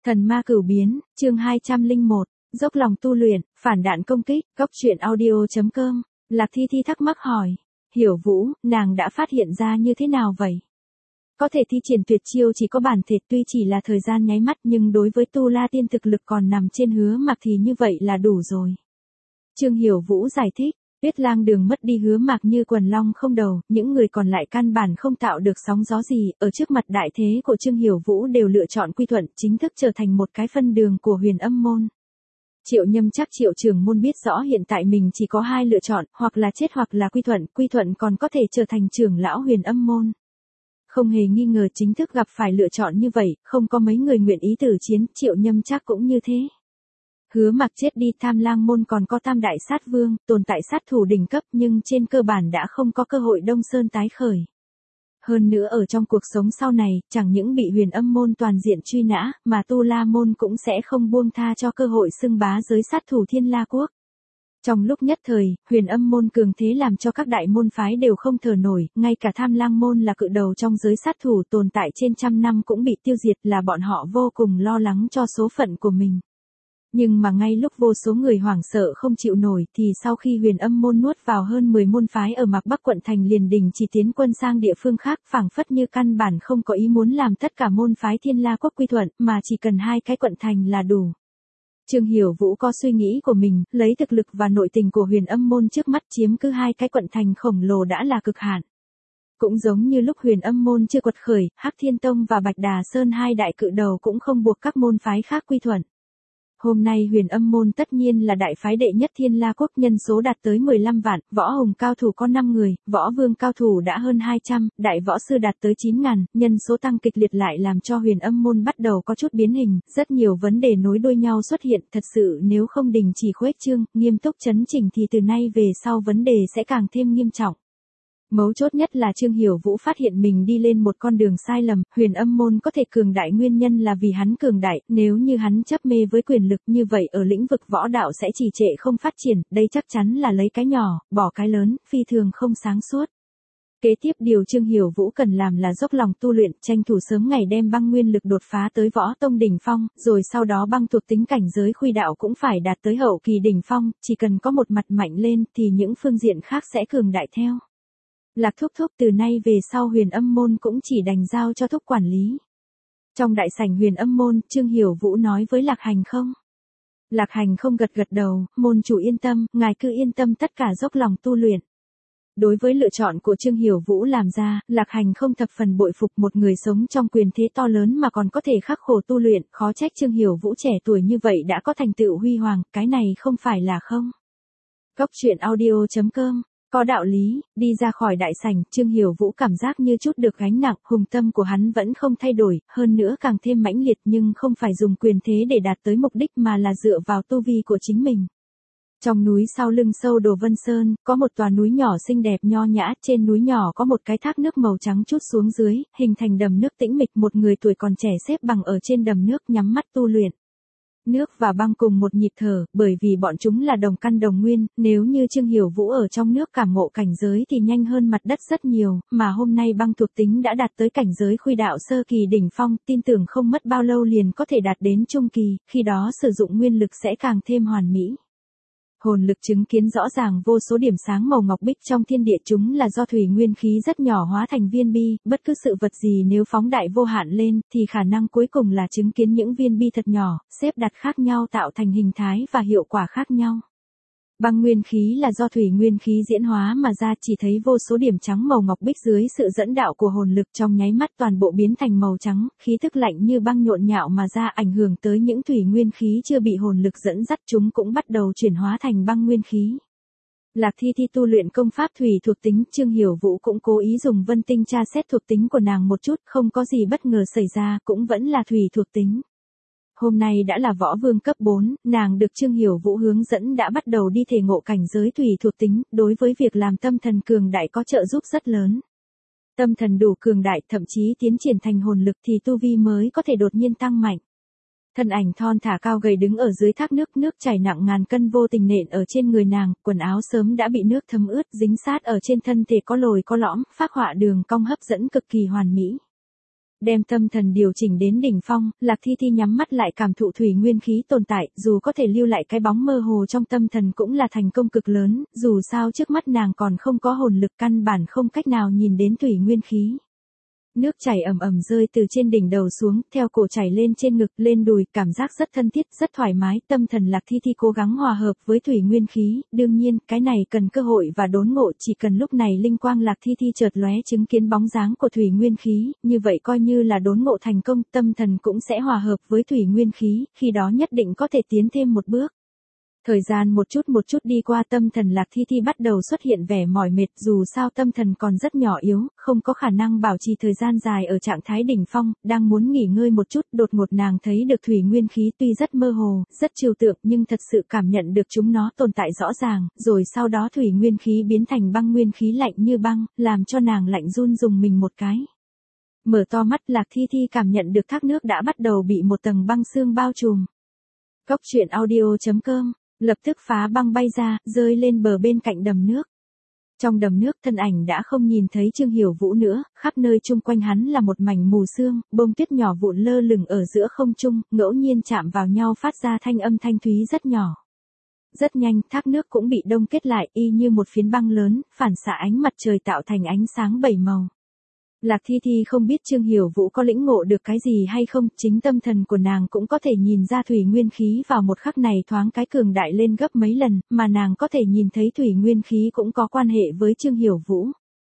Thần ma cửu biến, chương 201, dốc lòng tu luyện, phản đạn công kích, góc truyện audio.com, Lạc Thi Thi thắc mắc hỏi. Hiểu Vũ, nàng đã phát hiện ra như thế nào vậy? Có thể thi triển tuyệt chiêu chỉ có bản thể tuy chỉ là thời gian nháy mắt nhưng đối với Tu La Tiên thực lực còn nằm trên Hứa Mạc thì như vậy là đủ rồi. Trương Hiểu Vũ giải thích. Tuyết Lang Đường mất đi Hứa Mạc như quần long không đầu, những người còn lại căn bản không tạo được sóng gió gì, ở trước mặt đại thế của Trương Hiểu Vũ đều lựa chọn quy thuận, chính thức trở thành một cái phân đường của Huyền Âm môn. Triệu Nhâm chắc Triệu trưởng môn biết rõ hiện tại mình chỉ có hai lựa chọn, hoặc là chết hoặc là quy thuận còn có thể trở thành trưởng lão Huyền Âm môn. Không hề nghi ngờ chính thức gặp phải lựa chọn như vậy, không có mấy người nguyện ý tử chiến, Triệu Nhâm chắc cũng như thế. Hứa Mạc chết đi, Tham Lang môn còn có Tam Đại Sát Vương, tồn tại sát thủ đỉnh cấp nhưng trên cơ bản đã không có cơ hội Đông Sơn tái khởi. Hơn nữa ở trong cuộc sống sau này, chẳng những bị Huyền Âm môn toàn diện truy nã, mà Tu La môn cũng sẽ không buông tha cho cơ hội xưng bá giới sát thủ Thiên La quốc. Trong lúc nhất thời, Huyền Âm môn cường thế làm cho các đại môn phái đều không thở nổi, ngay cả Tham Lang môn là cự đầu trong giới sát thủ tồn tại trên trăm năm cũng bị tiêu diệt, là bọn họ vô cùng lo lắng cho số phận của mình. Nhưng mà ngay lúc vô số người hoảng sợ không chịu nổi thì sau khi Huyền Âm môn nuốt vào hơn 10 môn phái ở Mạc Bắc quận thành liền đình chỉ tiến quân sang địa phương khác, phảng phất như căn bản không có ý muốn làm tất cả môn phái Thiên La quốc quy thuận, mà chỉ cần hai cái quận thành là đủ. Trương Hiểu Vũ có suy nghĩ của mình, lấy thực lực và nội tình của Huyền Âm môn trước mắt chiếm cứ hai cái quận thành khổng lồ đã là cực hạn. Cũng giống như lúc Huyền Âm môn chưa quật khởi, Hắc Thiên Tông và Bạch Đà Sơn hai đại cự đầu cũng không buộc các môn phái khác quy thuận. Hôm nay Huyền Âm môn tất nhiên là đại phái đệ nhất Thiên La quốc, nhân số đạt tới 15 vạn, võ hùng cao thủ có 5 người, võ vương cao thủ đã hơn 200, đại võ sư đạt tới 9.000, nhân số tăng kịch liệt lại làm cho Huyền Âm môn bắt đầu có chút biến hình, rất nhiều vấn đề nối đuôi nhau xuất hiện, thật sự nếu không đình chỉ khuếch trương, nghiêm túc chấn chỉnh thì từ nay về sau vấn đề sẽ càng thêm nghiêm trọng. Mấu chốt nhất là Trương Hiểu Vũ phát hiện mình đi lên một con đường sai lầm, Huyền Âm môn có thể cường đại nguyên nhân là vì hắn cường đại, nếu như hắn chấp mê với quyền lực như vậy ở lĩnh vực võ đạo sẽ trì trệ không phát triển, đây chắc chắn là lấy cái nhỏ, bỏ cái lớn, phi thường không sáng suốt. Kế tiếp điều Trương Hiểu Vũ cần làm là dốc lòng tu luyện, tranh thủ sớm ngày đem băng nguyên lực đột phá tới võ tông đỉnh phong, rồi sau đó băng thuộc tính cảnh giới khuy đạo cũng phải đạt tới hậu kỳ đỉnh phong, chỉ cần có một mặt mạnh lên thì những phương diện khác sẽ cường đại theo. Lạc Thúc Thúc từ nay về sau Huyền Âm môn cũng chỉ đành giao cho Thúc quản lý. Trong đại sảnh Huyền Âm môn, Trương Hiểu Vũ nói với Lạc Hành Không. Lạc Hành Không gật gật đầu, môn chủ yên tâm, ngài cứ yên tâm tất cả dốc lòng tu luyện. Đối với lựa chọn của Trương Hiểu Vũ làm ra, Lạc Hành Không thập phần bội phục, một người sống trong quyền thế to lớn mà còn có thể khắc khổ tu luyện, khó trách Trương Hiểu Vũ trẻ tuổi như vậy đã có thành tựu huy hoàng, cái này không phải là không. Góc truyện audio.com. Có đạo lý, đi ra khỏi đại sảnh, Trương Hiểu Vũ cảm giác như chút được gánh nặng, hùng tâm của hắn vẫn không thay đổi, hơn nữa càng thêm mãnh liệt nhưng không phải dùng quyền thế để đạt tới mục đích mà là dựa vào tu vi của chính mình. Trong núi sau lưng sâu Đồ Vân Sơn, có một tòa núi nhỏ xinh đẹp nho nhã, trên núi nhỏ có một cái thác nước màu trắng trút xuống dưới, hình thành đầm nước tĩnh mịch, một người tuổi còn trẻ xếp bằng ở trên đầm nước nhắm mắt tu luyện. Nước và băng cùng một nhịp thở, bởi vì bọn chúng là đồng căn đồng nguyên, nếu như Trương Hiểu Vũ ở trong nước cảm ngộ cảnh giới thì nhanh hơn mặt đất rất nhiều, mà hôm nay băng thuộc tính đã đạt tới cảnh giới khuy đạo sơ kỳ đỉnh phong, tin tưởng không mất bao lâu liền có thể đạt đến trung kỳ, khi đó sử dụng nguyên lực sẽ càng thêm hoàn mỹ. Hồn lực chứng kiến rõ ràng vô số điểm sáng màu ngọc bích trong thiên địa, chúng là do thủy nguyên khí rất nhỏ hóa thành viên bi, bất cứ sự vật gì nếu phóng đại vô hạn lên, thì khả năng cuối cùng là chứng kiến những viên bi thật nhỏ, xếp đặt khác nhau tạo thành hình thái và hiệu quả khác nhau. Băng nguyên khí là do thủy nguyên khí diễn hóa mà ra, chỉ thấy vô số điểm trắng màu ngọc bích dưới sự dẫn đạo của hồn lực trong nháy mắt toàn bộ biến thành màu trắng, khí thức lạnh như băng nhộn nhạo mà ra, ảnh hưởng tới những thủy nguyên khí chưa bị hồn lực dẫn dắt, chúng cũng bắt đầu chuyển hóa thành băng nguyên khí. Lạc Thi Thi tu luyện công pháp thủy thuộc tính, Trương Hiểu Vũ cũng cố ý dùng vân tinh tra xét thuộc tính của nàng một chút, không có gì bất ngờ xảy ra, cũng vẫn là thủy thuộc tính. Hôm nay đã là võ vương cấp 4, nàng được Trương Hiểu Vũ hướng dẫn đã bắt đầu đi thể ngộ cảnh giới thủy thuộc tính, đối với việc làm tâm thần cường đại có trợ giúp rất lớn. Tâm thần đủ cường đại, thậm chí tiến triển thành hồn lực thì tu vi mới có thể đột nhiên tăng mạnh. Thân ảnh thon thả cao gầy đứng ở dưới thác nước, nước chảy nặng ngàn cân vô tình nện ở trên người nàng, quần áo sớm đã bị nước thấm ướt, dính sát ở trên thân thể có lồi có lõm, phác họa đường cong hấp dẫn cực kỳ hoàn mỹ. Đem tâm thần điều chỉnh đến đỉnh phong, Lạc Thi Thi nhắm mắt lại cảm thụ thủy nguyên khí tồn tại, dù có thể lưu lại cái bóng mơ hồ trong tâm thần cũng là thành công cực lớn, dù sao trước mắt nàng còn không có hồn lực, căn bản không cách nào nhìn đến thủy nguyên khí. Nước chảy ầm ầm rơi từ trên đỉnh đầu xuống, theo cổ chảy lên trên ngực, lên đùi, cảm giác rất thân thiết, rất thoải mái, tâm thần Lạc Thi Thi cố gắng hòa hợp với thủy nguyên khí, đương nhiên, cái này cần cơ hội và đốn ngộ, chỉ cần lúc này linh quang Lạc Thi Thi chợt lóe chứng kiến bóng dáng của thủy nguyên khí, như vậy coi như là đốn ngộ thành công, tâm thần cũng sẽ hòa hợp với thủy nguyên khí, khi đó nhất định có thể tiến thêm một bước. Thời gian một chút đi qua, tâm thần Lạc Thi Thi bắt đầu xuất hiện vẻ mỏi mệt, dù sao tâm thần còn rất nhỏ yếu, không có khả năng bảo trì thời gian dài ở trạng thái đỉnh phong, đang muốn nghỉ ngơi một chút, đột ngột nàng thấy được thủy nguyên khí tuy rất mơ hồ, rất trừu tượng nhưng thật sự cảm nhận được chúng nó tồn tại rõ ràng, rồi sau đó thủy nguyên khí biến thành băng nguyên khí lạnh như băng, làm cho nàng lạnh run rùng mình một cái. Mở to mắt, Lạc Thi Thi cảm nhận được thác nước đã bắt đầu bị một tầng băng sương bao trùm. Cốc truyện audio.com lập tức phá băng bay ra, rơi lên bờ bên cạnh đầm nước. Trong đầm nước, thân ảnh đã không nhìn thấy Trương Hiểu Vũ nữa, khắp nơi chung quanh hắn là một mảnh mù sương, bông tuyết nhỏ vụn lơ lửng ở giữa không trung, ngẫu nhiên chạm vào nhau phát ra thanh âm thanh thúy rất nhỏ. Rất nhanh, thác nước cũng bị đông kết lại, y như một phiến băng lớn, phản xạ ánh mặt trời tạo thành ánh sáng bảy màu. Lạc Thi Thi không biết Trương Hiểu Vũ có lĩnh ngộ được cái gì hay không, chính tâm thần của nàng cũng có thể nhìn ra thủy nguyên khí vào một khắc này thoáng cái cường đại lên gấp mấy lần, mà nàng có thể nhìn thấy thủy nguyên khí cũng có quan hệ với Trương Hiểu Vũ.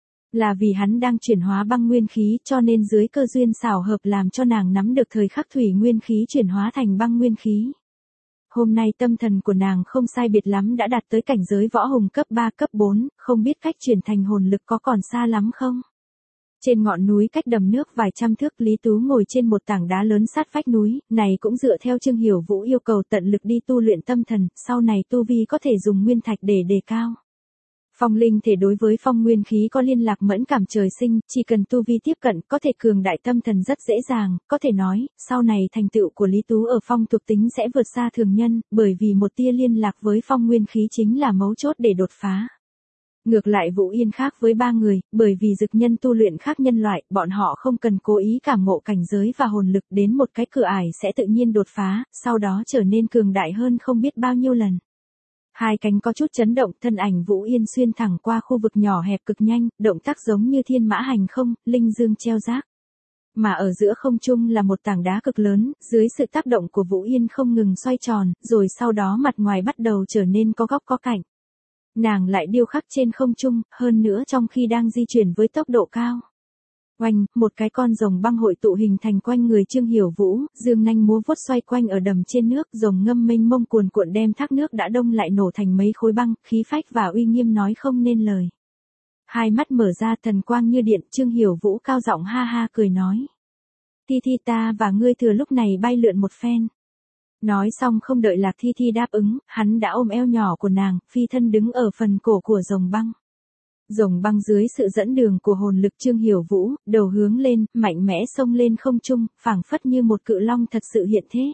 Là vì hắn đang chuyển hóa băng nguyên khí cho nên dưới cơ duyên xảo hợp làm cho nàng nắm được thời khắc thủy nguyên khí chuyển hóa thành băng nguyên khí. Hôm nay tâm thần của nàng không sai biệt lắm đã đạt tới cảnh giới võ hùng cấp 3 cấp 4, không biết cách chuyển thành hồn lực có còn xa lắm không? Trên ngọn núi cách đầm nước vài trăm thước, Lý Tú ngồi trên một tảng đá lớn sát vách núi, này cũng dựa theo Trương Hiểu Vũ yêu cầu tận lực đi tu luyện tâm thần, sau này tu vi có thể dùng nguyên thạch để đề cao. Phong linh thể đối với phong nguyên khí có liên lạc mẫn cảm trời sinh, chỉ cần tu vi tiếp cận có thể cường đại tâm thần rất dễ dàng, có thể nói, sau này thành tựu của Lý Tú ở phong thuộc tính sẽ vượt xa thường nhân, bởi vì một tia liên lạc với phong nguyên khí chính là mấu chốt để đột phá. Ngược lại Vũ Yên khác với ba người, bởi vì dực nhân tu luyện khác nhân loại, bọn họ không cần cố ý cảm ngộ cảnh giới và hồn lực, đến một cái cửa ải sẽ tự nhiên đột phá, sau đó trở nên cường đại hơn không biết bao nhiêu lần. Hai cánh có chút chấn động, thân ảnh Vũ Yên xuyên thẳng qua khu vực nhỏ hẹp cực nhanh, động tác giống như thiên mã hành không, linh dương treo giác. Mà ở giữa không trung là một tảng đá cực lớn, dưới sự tác động của Vũ Yên không ngừng xoay tròn, rồi sau đó mặt ngoài bắt đầu trở nên có góc có cạnh. Nàng lại điêu khắc trên không trung, hơn nữa trong khi đang di chuyển với tốc độ cao. Oanh, một cái con rồng băng hội tụ hình thành quanh người Trương Hiểu Vũ, dương nanh múa vuốt xoay quanh ở đầm trên nước, rồng ngâm mênh mông cuồn cuộn đem thác nước đã đông lại nổ thành mấy khối băng, khí phách và uy nghiêm nói không nên lời. Hai mắt mở ra thần quang như điện, Trương Hiểu Vũ cao giọng ha ha cười nói. Thi Thi, ta và ngươi thừa lúc này bay lượn một phen. Nói xong không đợi Lạc Thi Thi đáp ứng, hắn đã ôm eo nhỏ của nàng, phi thân đứng ở phần cổ của rồng băng. Rồng băng dưới sự dẫn đường của hồn lực Trương Hiểu Vũ, đầu hướng lên, mạnh mẽ xông lên không trung, phảng phất như một cự long thật sự hiện thế.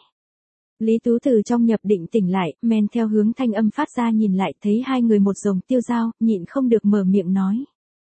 Lý Tú từ trong nhập định tỉnh lại, men theo hướng thanh âm phát ra nhìn lại, thấy hai người một rồng tiêu dao, nhịn không được mở miệng nói.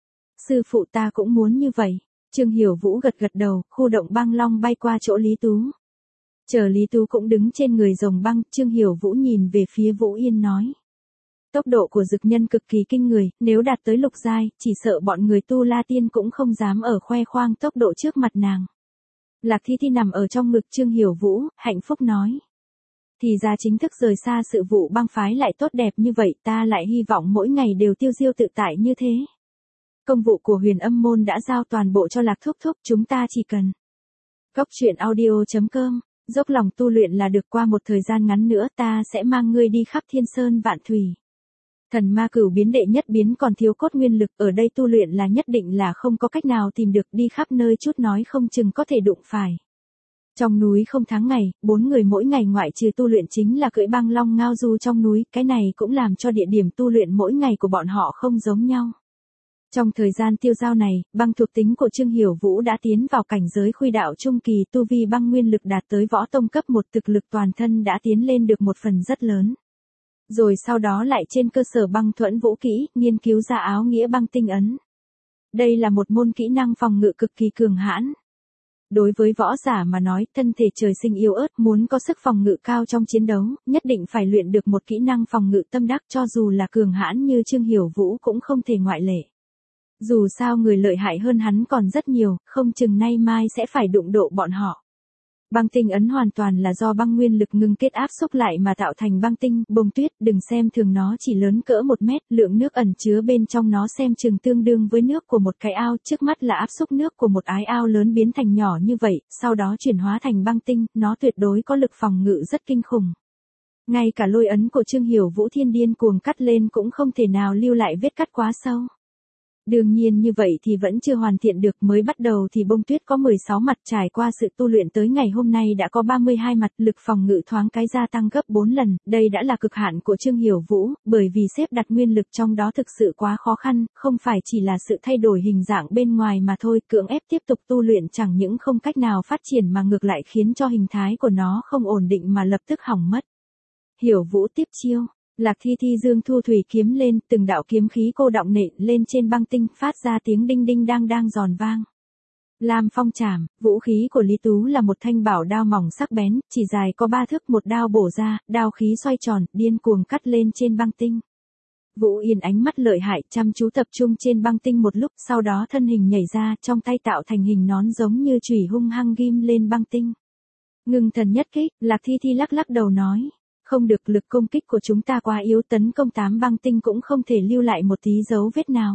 Sư phụ, ta cũng muốn như vậy. Trương Hiểu Vũ gật gật đầu, khu động băng long bay qua chỗ Lý Tú. Chờ Lý Tú cũng đứng trên người rồng băng, Trương Hiểu Vũ nhìn về phía Vũ Yên nói. Tốc độ của dực nhân cực kỳ kinh người, nếu đạt tới lục giai, chỉ sợ bọn người tu la tiên cũng không dám ở khoe khoang tốc độ trước mặt nàng. Lạc Thi Thi nằm ở trong ngực Trương Hiểu Vũ, hạnh phúc nói. Thì ra chính thức rời xa sự vụ băng phái lại tốt đẹp như vậy, ta lại hy vọng mỗi ngày đều tiêu diêu tự tại như thế. Công vụ của Huyền Âm môn đã giao toàn bộ cho Lạc thúc thúc, chúng ta chỉ cần. Cốc truyện audio.com dốc lòng tu luyện là được, qua một thời gian ngắn nữa ta sẽ mang ngươi đi khắp thiên sơn vạn thủy. Thần ma cửu biến đệ nhất biến còn thiếu cốt nguyên lực, ở đây tu luyện là nhất định là không có cách nào tìm được, đi khắp nơi chút nói không chừng có thể đụng phải. Trong núi không tháng ngày, 4 người mỗi ngày ngoại trừ tu luyện chính là cưỡi băng long ngao du trong núi, cái này cũng làm cho địa điểm tu luyện mỗi ngày của bọn họ không giống nhau. Trong thời gian tiêu giao này, băng thuộc tính của Trương Hiểu Vũ đã tiến vào cảnh giới khuy đạo trung kỳ, tu vi băng nguyên lực đạt tới võ tông cấp 1, thực lực toàn thân đã tiến lên được một phần rất lớn. Rồi sau đó lại trên cơ sở băng thuẫn vũ kỹ, nghiên cứu ra áo nghĩa băng tinh ấn. Đây là một môn kỹ năng phòng ngự cực kỳ cường hãn. Đối với võ giả mà nói, thân thể trời sinh yếu ớt, muốn có sức phòng ngự cao trong chiến đấu, nhất định phải luyện được một kỹ năng phòng ngự tâm đắc, cho dù là cường hãn như Trương Hiểu Vũ cũng không thể ngoại lệ. Dù sao người lợi hại hơn hắn còn rất nhiều, không chừng nay mai sẽ phải đụng độ bọn họ. Băng tinh ấn hoàn toàn là do băng nguyên lực ngưng kết áp xúc lại mà tạo thành băng tinh, bông tuyết, đừng xem thường nó chỉ lớn cỡ 1 mét, lượng nước ẩn chứa bên trong nó xem chừng tương đương với nước của một cái ao, trước mắt là áp xúc nước của một ái ao lớn biến thành nhỏ như vậy, sau đó chuyển hóa thành băng tinh, nó tuyệt đối có lực phòng ngự rất kinh khủng. Ngay cả lôi ấn của Trương Hiểu Vũ thiên điên cuồng cắt lên cũng không thể nào lưu lại vết cắt quá sâu. Đương nhiên như vậy thì vẫn chưa hoàn thiện được, mới bắt đầu thì bông tuyết có 16 mặt, trải qua sự tu luyện tới ngày hôm nay đã có 32 mặt, lực phòng ngự thoáng cái gia tăng gấp 4 lần, đây đã là cực hạn của Trương Hiểu Vũ, bởi vì xếp đặt nguyên lực trong đó thực sự quá khó khăn, không phải chỉ là sự thay đổi hình dạng bên ngoài mà thôi, cưỡng ép tiếp tục tu luyện chẳng những không cách nào phát triển mà ngược lại khiến cho hình thái của nó không ổn định mà lập tức hỏng mất. Hiểu Vũ tiếp chiêu. Lạc Thi Thi dương thu thủy kiếm lên, từng đạo kiếm khí cô đọng nện lên trên băng tinh, phát ra tiếng đinh đinh đang đang giòn vang. Lam phong trảm, vũ khí của Lý Tú là một thanh bảo đao mỏng sắc bén, chỉ dài có 3 thước, một đao bổ ra, đao khí xoay tròn, điên cuồng cắt lên trên băng tinh. Vũ Yên ánh mắt lợi hại, chăm chú tập trung trên băng tinh một lúc, sau đó thân hình nhảy ra, trong tay tạo thành hình nón giống như chùy hung hăng ghim lên băng tinh. Ngưng thần nhất kích, Lạc Thi Thi lắc lắc đầu nói. Không được, lực công kích của chúng ta quá yếu, tấn công 8 băng tinh cũng không thể lưu lại một tí dấu vết nào.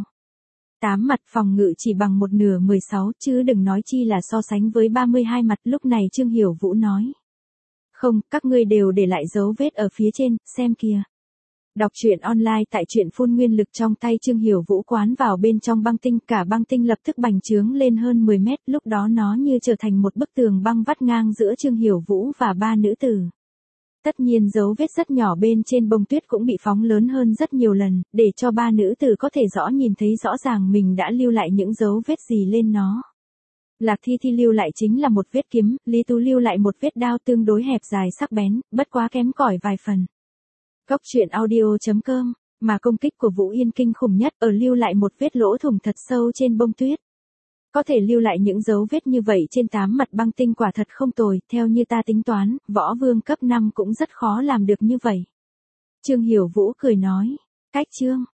8 mặt phòng ngự chỉ bằng 1/2 16, chứ đừng nói chi là so sánh với 32 mặt, lúc này Trương Hiểu Vũ nói. Không, các ngươi đều để lại dấu vết ở phía trên, xem kìa. Đọc truyện online tại truyện phun nguyên lực, trong tay Trương Hiểu Vũ quán vào bên trong băng tinh, cả băng tinh lập tức bành trướng lên hơn 10 mét, lúc đó nó như trở thành một bức tường băng vắt ngang giữa Trương Hiểu Vũ và 3 nữ tử. Tất nhiên dấu vết rất nhỏ bên trên bông tuyết cũng bị phóng lớn hơn rất nhiều lần, để cho 3 nữ tử có thể rõ nhìn thấy rõ ràng mình đã lưu lại những dấu vết gì lên nó. Lạc Thi Thi lưu lại chính là một vết kiếm, Lý Tú lưu lại một vết đao tương đối hẹp dài sắc bén, bất quá kém cỏi vài phần. Cốc truyện audio.com, mà công kích của Vũ Yên kinh khủng nhất ở lưu lại một vết lỗ thủng thật sâu trên bông tuyết. Có thể lưu lại những dấu vết như vậy trên 8 mặt băng tinh quả thật không tồi, theo như ta tính toán, võ vương cấp 5 cũng rất khó làm được như vậy. Trương Hiểu Vũ cười nói, cách chương.